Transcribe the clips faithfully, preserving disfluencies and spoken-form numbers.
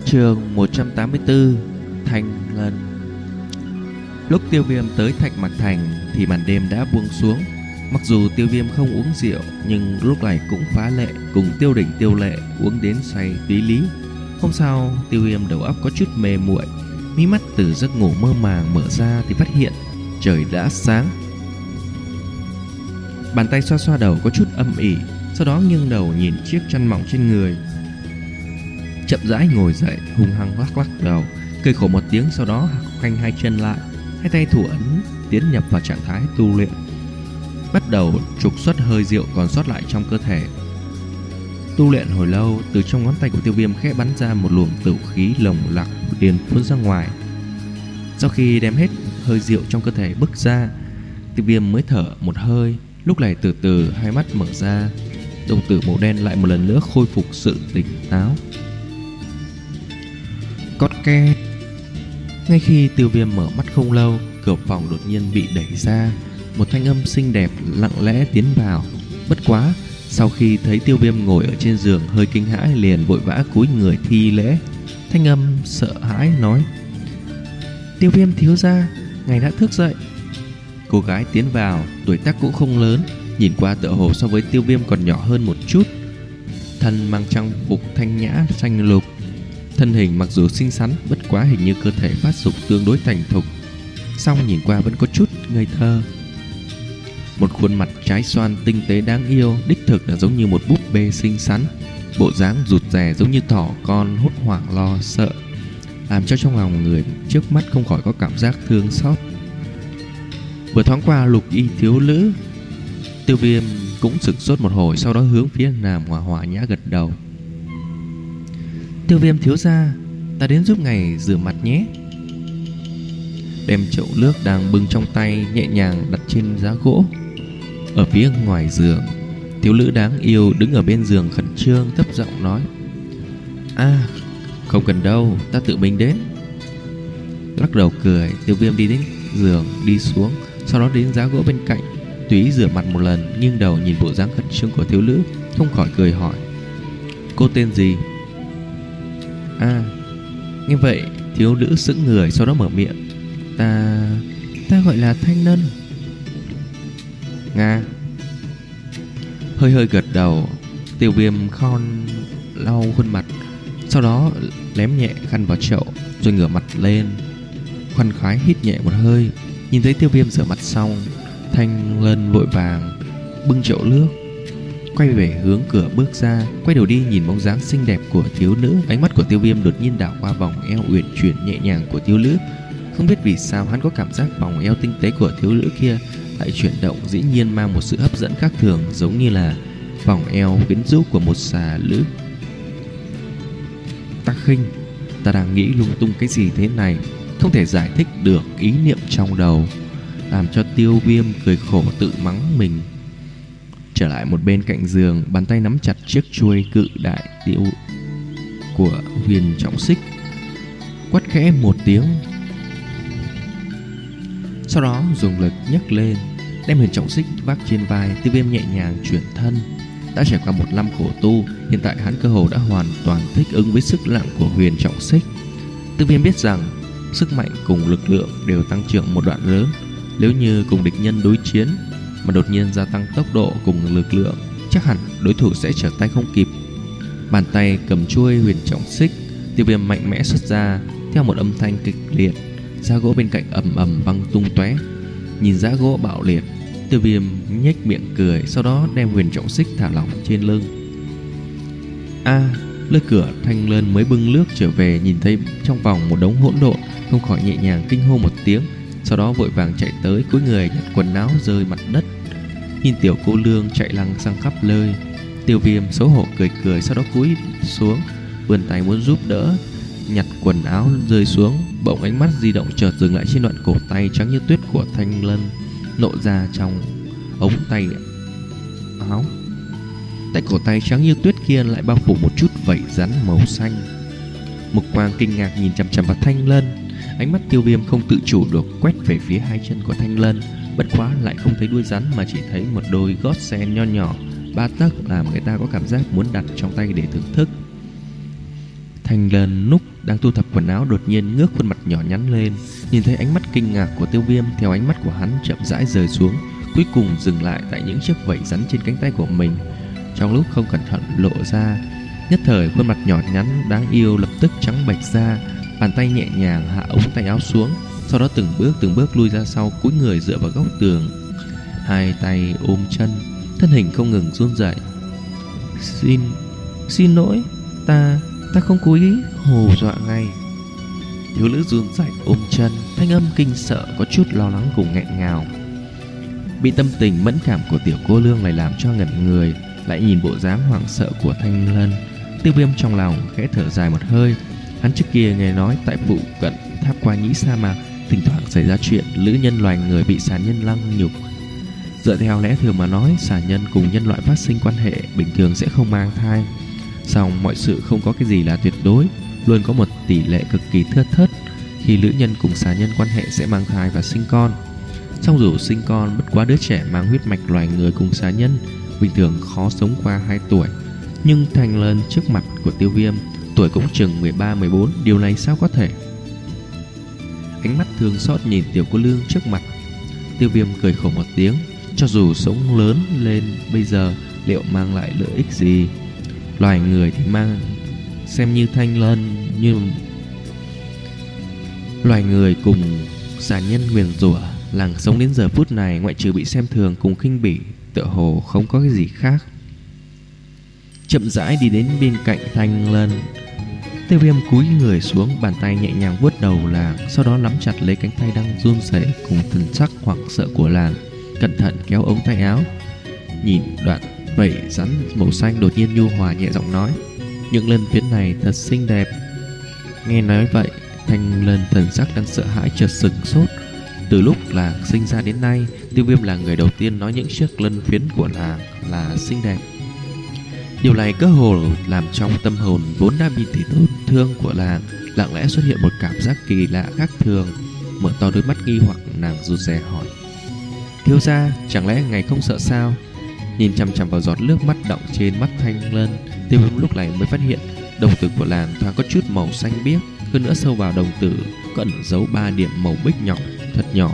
Chương một trăm tám mươi tư. Thanh Lân. Lúc Tiêu Viêm tới Thạch Mạc Thành thì màn đêm đã buông xuống. Mặc dù Tiêu Viêm không uống rượu, nhưng lúc này cũng phá lệ cùng Tiêu Đỉnh Tiêu Lệ uống đến say tí lý. Hôm sau, Tiêu Viêm đầu óc có chút mê muội, mí mắt từ giấc ngủ mơ màng mở ra thì phát hiện trời đã sáng. Bàn tay xoa xoa đầu có chút âm ỉ, sau đó nghiêng đầu nhìn chiếc chăn mỏng trên người, chậm rãi ngồi dậy, hung hăng lắc lắc đầu, cười khổ một tiếng, sau đó khoanh hai chân lại, hai tay thủ ấn tiến nhập vào trạng thái tu luyện, bắt đầu trục xuất hơi rượu còn sót lại trong cơ thể. Tu luyện hồi lâu, từ trong ngón tay của Tiêu Viêm khẽ bắn ra một luồng tử khí lồng lặc liền phun ra ngoài. Sau khi đem hết hơi rượu trong cơ thể bức ra, Tiêu Viêm mới thở một hơi. Lúc này từ từ hai mắt mở ra, đồng tử màu đen lại một lần nữa khôi phục sự tỉnh táo. Cót ke. Ngay khi Tiêu Viêm mở mắt không lâu, cửa phòng đột nhiên bị đẩy ra, một thanh âm xinh đẹp lặng lẽ tiến vào. Bất quá, sau khi thấy Tiêu Viêm ngồi ở trên giường hơi kinh hãi, liền vội vã cúi người thi lễ. Thanh âm sợ hãi nói: "Tiêu Viêm thiếu gia, ngài đã thức dậy." Cô gái tiến vào, tuổi tác cũng không lớn, nhìn qua tựa hồ so với Tiêu Viêm còn nhỏ hơn một chút. Thân mang trang phục thanh nhã xanh lục, thân hình mặc dù xinh xắn, bất quá hình như cơ thể phát dục tương đối thành thục, song nhìn qua vẫn có chút ngây thơ. Một khuôn mặt trái xoan tinh tế đáng yêu, đích thực là giống như một búp bê xinh xắn, bộ dáng rụt rè giống như thỏ con hốt hoảng lo sợ, làm cho trong lòng người trước mắt không khỏi có cảm giác thương xót. Vừa thoáng qua lục y thiếu nữ, Tiêu Viêm cũng sửng sốt một hồi, sau đó hướng phía Nam Hòa Hòa nhã gật đầu. "Tiêu Viêm thiếu gia, ta đến giúp ngài rửa mặt nhé." Đem chậu nước đang bưng trong tay nhẹ nhàng đặt trên giá gỗ. Ở phía ngoài giường, thiếu nữ đáng yêu đứng ở bên giường khẩn trương thấp giọng nói: "À, không cần đâu, ta tự mình đến." Lắc đầu cười, Tiêu Viêm đi đến giường, đi xuống, sau đó đến giá gỗ bên cạnh, tùy ý rửa mặt một lần, nghiêng đầu nhìn bộ dáng khẩn trương của thiếu nữ, không khỏi cười hỏi: "Cô tên gì?" À, nghe vậy thiếu nữ sững người, sau đó mở miệng: Ta... ta gọi là Thanh Lân." "Nga." Hơi hơi gật đầu, Tiêu Viêm khon lau khuôn mặt, sau đó lém nhẹ khăn vào chậu, rồi ngửa mặt lên, khoan khoái hít nhẹ một hơi. Nhìn thấy Tiêu Viêm rửa mặt xong, Thanh Lân vội vàng bưng chậu nước, quay về hướng cửa bước ra, quay đầu đi nhìn bóng dáng xinh đẹp của thiếu nữ. Ánh mắt của Tiêu Viêm đột nhiên đảo qua vòng eo uyển chuyển nhẹ nhàng của thiếu nữ. Không biết vì sao hắn có cảm giác vòng eo tinh tế của thiếu nữ kia lại chuyển động, dĩ nhiên mang một sự hấp dẫn khác thường, giống như là vòng eo quyến rũ của một xà nữ. "Ta khinh, ta đang nghĩ lung tung cái gì thế này?" Không thể giải thích được ý niệm trong đầu, làm cho Tiêu Viêm cười khổ tự mắng mình. Trở lại một bên cạnh giường, bàn tay nắm chặt chiếc chuôi cự đại tiêu của Huyền Trọng Xích, quát khẽ một tiếng, sau đó dùng lực nhấc lên, đem Huyền Trọng Xích vác trên vai. Tiêu Viêm nhẹ nhàng chuyển thân. Đã trải qua một năm khổ tu, hiện tại hắn cơ hồ đã hoàn toàn thích ứng với sức nặng của Huyền Trọng Xích. Tiêu Viêm biết rằng sức mạnh cùng lực lượng đều tăng trưởng một đoạn lớn. Nếu như cùng địch nhân đối chiến mà đột nhiên gia tăng tốc độ cùng lực lượng, chắc hẳn đối thủ sẽ trở tay không kịp. Bàn tay cầm chuôi Huyền Trọng Xích, Tiêu Viêm mạnh mẽ xuất ra, theo một âm thanh kịch liệt, giá gỗ bên cạnh ầm ầm văng tung tóe. Nhìn giá gỗ bạo liệt, Tiêu Viêm nhếch miệng cười, sau đó đem Huyền Trọng Xích thả lỏng trên lưng. A, lơi cửa Thanh Lân mới bưng nước trở về, nhìn thấy trong vòng một đống hỗn độn, không khỏi nhẹ nhàng kinh hô một tiếng, sau đó vội vàng chạy tới, cúi người nhặt quần áo rơi mặt đất. Nhìn tiểu cô lương chạy lăng sang khắp nơi, Tiêu Viêm xấu hổ cười cười, sau đó cúi xuống, vươn tay muốn giúp đỡ nhặt quần áo rơi xuống. Bỗng ánh mắt di động chợt dừng lại trên đoạn cổ tay trắng như tuyết của Thanh Lân, lộ ra trong ống tay áo. Tại cổ tay trắng như tuyết kia lại bao phủ một chút vảy rắn màu xanh. Mục quang kinh ngạc nhìn chằm chằm vào Thanh Lân. Ánh mắt Tiêu Viêm không tự chủ được quét về phía hai chân của Thanh Lân, bất quá lại không thấy đuôi rắn mà chỉ thấy một đôi gót sen nho nhỏ ba tấc, làm người ta có cảm giác muốn đặt trong tay để thưởng thức. Thanh Lân lúc đang thu thập quần áo đột nhiên ngước khuôn mặt nhỏ nhắn lên, nhìn thấy ánh mắt kinh ngạc của Tiêu Viêm theo ánh mắt của hắn chậm rãi rời xuống, cuối cùng dừng lại tại những chiếc vảy rắn trên cánh tay của mình. Trong lúc không cẩn thận lộ ra, nhất thời khuôn mặt nhỏ nhắn đáng yêu lập tức trắng bệch ra, bàn tay nhẹ nhàng hạ ống tay áo xuống, sau đó từng bước từng bước lui ra sau, cúi người dựa vào góc tường, hai tay ôm chân, thân hình không ngừng run rẩy. Xin, xin lỗi, ta, ta không cố ý hù dọa ngay. Thiếu nữ run rẩy ôm chân, thanh âm kinh sợ có chút lo lắng cùng nghẹn ngào. Bị tâm tình mẫn cảm của tiểu cô nương này làm cho ngẩn người, lại nhìn bộ dáng hoảng sợ của Thanh Lân, Tiêu Viêm trong lòng khẽ thở dài một hơi. Hắn trước kia nghe nói tại phụ cận Tháp Qua Nhĩ sa mạc thỉnh thoảng xảy ra chuyện nữ nhân loài người bị xà nhân lăng nhục. Dựa theo lẽ thường mà nói, xà nhân cùng nhân loại phát sinh quan hệ bình thường sẽ không mang thai. Song mọi sự không có cái gì là tuyệt đối, luôn có một tỷ lệ cực kỳ thưa thớt khi nữ nhân cùng xà nhân quan hệ sẽ mang thai và sinh con. Song dù sinh con, bất quá đứa trẻ mang huyết mạch loài người cùng xà nhân bình thường khó sống qua hai tuổi. Nhưng Thanh Lân trước mặt của Tiêu Viêm tuổi cũng chừng mười ba mười bốn, điều này sao có thể? Ánh mắt thương xót nhìn tiểu cô nương trước mặt, Tiêu Viêm cười khổ một tiếng. Cho dù sống lớn lên bây giờ liệu mang lại lợi ích gì? Loài người thì mang xem như Thanh Lân, như loài người cùng xà nhân nguyền rủa, làng sống đến giờ phút này ngoại trừ bị xem thường cùng khinh bỉ, tựa hồ không có cái gì khác. Chậm rãi đi đến bên cạnh Thanh Lân, Tiêu Viêm cúi người xuống, bàn tay nhẹ nhàng vuốt đầu làng, sau đó nắm chặt lấy cánh tay đang run rẩy cùng thần sắc hoảng sợ của làng, cẩn thận kéo ống tay áo. Nhìn đoạn vảy rắn màu xanh đột nhiên nhu hòa nhẹ giọng nói: "Những lân phiến này thật xinh đẹp." Nghe nói vậy, Thanh Lân thần sắc đang sợ hãi chợt sửng sốt. Từ lúc làng sinh ra đến nay, Tiêu Viêm là người đầu tiên nói những chiếc lân phiến của làng là xinh đẹp. Điều này cơ hồ làm trong tâm hồn vốn đã bị tổn thương của làng lặng lẽ xuất hiện một cảm giác kỳ lạ khác thường. Mở to đôi mắt nghi hoặc, nàng rụt rè hỏi: "Thiếu gia, chẳng lẽ ngài không sợ sao?" Nhìn chằm chằm vào giọt nước mắt đọng trên mắt Thanh Lân, Tiêu Viêm lúc này mới phát hiện đồng tử của làng thoáng có chút màu xanh biếc, hơn nữa sâu vào đồng tử có ẩn giấu ba điểm màu bích nhỏ thật nhỏ.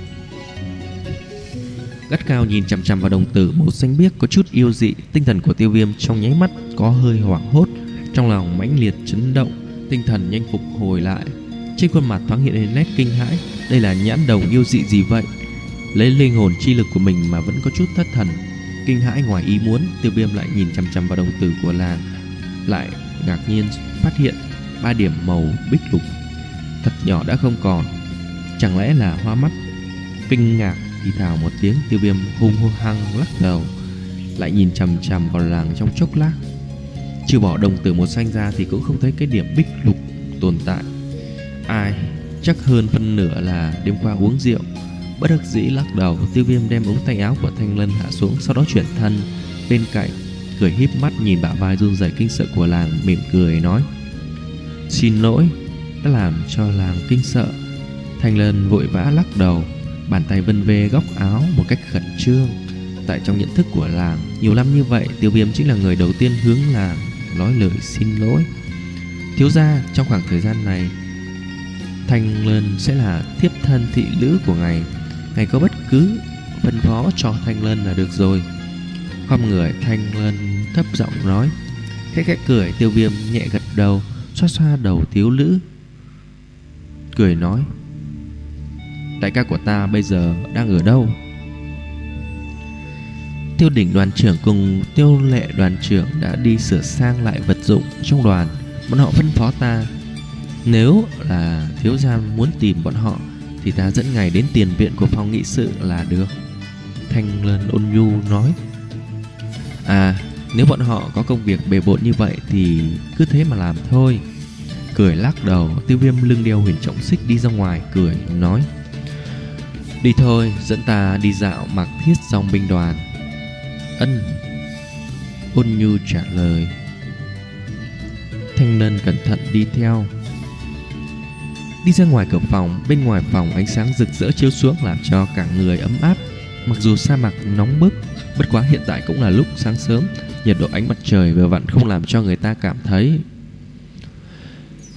Gắt cao nhìn chằm chằm vào đồng tử màu xanh biếc có chút yêu dị, tinh thần của Tiêu Viêm trong nháy mắt có hơi hoảng hốt, trong lòng mãnh liệt chấn động, tinh thần nhanh phục hồi lại. Trên khuôn mặt thoáng hiện lên nét kinh hãi, đây là nhãn đồng yêu dị gì vậy? Lấy linh hồn chi lực của mình mà vẫn có chút thất thần. Kinh hãi ngoài ý muốn, Tiêu Viêm lại nhìn chằm chằm vào đồng tử của làng, lại ngạc nhiên phát hiện ba điểm màu bích lục thật nhỏ đã không còn. Chẳng lẽ là hoa mắt? Kinh ngạc thì thào một tiếng, Tiêu Viêm hung hăng hăng lắc đầu, lại nhìn chằm chằm vào làng trong chốc lát. Trừ bỏ đồng tử màu xanh ra thì cũng không thấy cái điểm bích lục tồn tại. Ai, chắc hơn phân nửa là đêm qua uống rượu. Bất đắc dĩ lắc đầu, Tiêu Viêm đem ống tay áo của Thanh Lân hạ xuống, sau đó chuyển thân bên cạnh, cười híp mắt nhìn bả vai run rẩy kinh sợ của làng, mỉm cười nói: "Xin lỗi, đã làm cho làng kinh sợ." Thanh Lân vội vã lắc đầu, bàn tay vân vê góc áo một cách khẩn trương. Tại trong nhận thức của làng, nhiều năm như vậy, Tiêu Viêm chính là người đầu tiên hướng làng nói lời xin lỗi. "Thiếu gia, trong khoảng thời gian này, Thanh Lân sẽ là thiếp thân thị nữ của ngài. Ngài có bất cứ phân phó cho Thanh Lân là được rồi." Khom người, Thanh Lân thấp giọng nói. Khẽ khẽ cười, Tiêu Viêm nhẹ gật đầu, xoa xoa đầu thiếu nữ, cười nói: "Đại ca của ta bây giờ đang ở đâu?" Tiêu Đỉnh đoàn trưởng cùng Tiêu Lệ đoàn trưởng đã đi sửa sang lại vật dụng trong đoàn. Bọn họ phân phó ta, nếu là thiếu gia muốn tìm bọn họ thì ta dẫn ngài đến tiền viện của phòng nghị sự là được. Thanh Lân ôn nhu nói. À, nếu bọn họ có công việc bề bộn như vậy thì cứ thế mà làm thôi. Cười lắc đầu, Tiêu Viêm lưng đeo huyền trọng xích đi ra ngoài, cười nói: "Đi thôi, dẫn ta đi dạo Mạc Thiết dòng binh đoàn." Ân. Ôn nhu trả lời. Thanh Lân cẩn thận đi theo. Đi ra ngoài cửa phòng, bên ngoài phòng ánh sáng rực rỡ chiếu xuống làm cho cả người ấm áp. Mặc dù sa mạc nóng bức, bất quá hiện tại cũng là lúc sáng sớm, nhiệt độ ánh mặt trời vừa vặn không làm cho người ta cảm thấy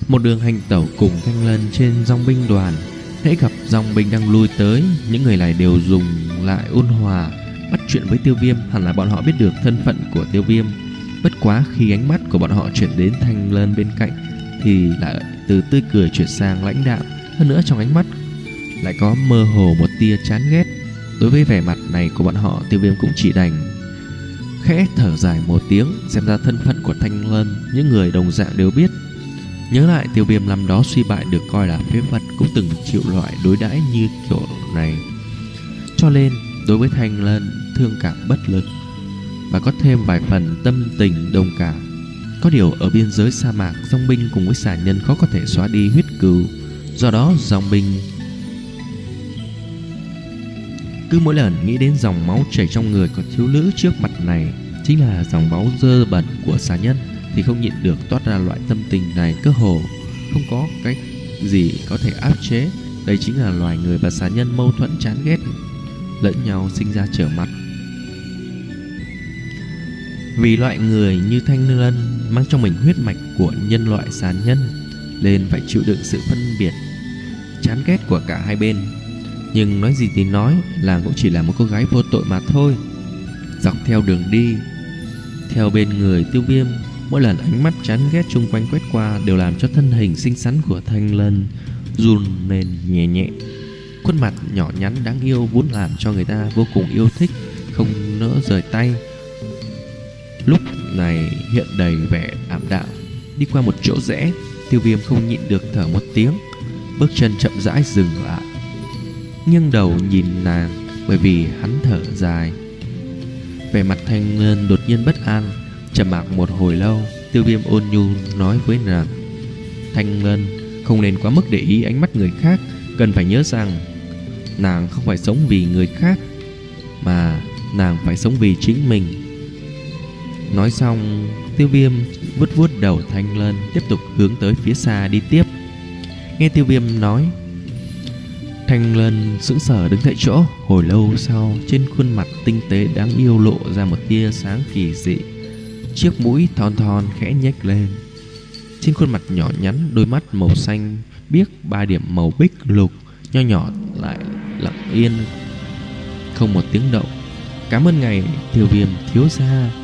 Một đường hành tẩu cùng Thanh Lân trên dòng binh đoàn. Hễ gặp dòng binh đang lui tới, những người này đều dùng lại ôn hòa bắt chuyện với Tiêu Viêm. Hẳn là bọn họ biết được thân phận của Tiêu Viêm. Bất quá khi ánh mắt của bọn họ chuyển đến Thanh Lân bên cạnh thì lại từ tươi cười chuyển sang lãnh đạm. Hơn nữa trong ánh mắt lại có mơ hồ một tia chán ghét. Đối với vẻ mặt này của bọn họ, Tiêu Viêm cũng chỉ đành khẽ thở dài một tiếng. Xem ra thân phận của Thanh Lân những người đồng dạng đều biết. Nhớ lại Tiêu Viêm năm đó suy bại được coi là phế vật, cũng từng chịu loại đối đãi như kiểu này, cho nên đối với Thanh Lân thương cảm bất lực và có thêm vài phần tâm tình đồng cảm. Có điều ở biên giới sa mạc, dòng binh cùng với xà nhân khó có thể xóa đi huyết cừu. Do đó dòng binh cứ mỗi lần nghĩ đến dòng máu chảy trong người của thiếu nữ trước mặt này, chính là dòng máu dơ bẩn của xà nhân, thì không nhịn được toát ra loại tâm tình này. Cơ hồ không có cách gì có thể áp chế. Đây chính là loài người và xà nhân mâu thuẫn chán ghét lẫn nhau, sinh ra trở mặt. Vì loại người như Thanh Lân mang trong mình huyết mạch của nhân loại xà nhân, nên phải chịu đựng sự phân biệt chán ghét của cả hai bên. Nhưng nói gì thì nói, là cũng chỉ là một cô gái vô tội mà thôi. Dọc theo đường đi, theo bên người Tiêu Viêm, mỗi lần ánh mắt chán ghét chung quanh quét qua đều làm cho thân hình xinh xắn của Thanh Lân run lên nhẹ nhẹ. Khuôn mặt nhỏ nhắn đáng yêu vốn làm cho người ta vô cùng yêu thích, không nỡ rời tay, lúc này hiện đầy vẻ ảm đạm. Đi qua một chỗ rẽ, Tiêu Viêm không nhịn được thở một tiếng, bước chân chậm rãi dừng lại, nghiêng đầu nhìn nàng, bởi vì hắn thở dài. Vẻ mặt Thanh Lân đột nhiên bất an. Trầm mặc một hồi lâu, Tiêu Viêm ôn nhu nói với nàng: Thanh Lân, không nên quá mức để ý ánh mắt người khác. Cần phải nhớ rằng nàng không phải sống vì người khác, mà nàng phải sống vì chính mình. Nói xong, Tiêu Viêm vuốt vuốt đầu Thanh Lân, tiếp tục hướng tới phía xa đi tiếp. Nghe Tiêu Viêm nói, Thanh Lân sững sờ đứng tại chỗ. Hồi lâu sau, trên khuôn mặt tinh tế đáng yêu lộ ra một tia sáng kỳ dị. Chiếc mũi thon thon khẽ nhếch lên. Trên khuôn mặt nhỏ nhắn, đôi mắt màu xanh biếc, ba điểm màu bích lục nho nhỏ lại lặng yên, không một tiếng động. Cảm ơn ngài Tiêu Viêm thiếu gia.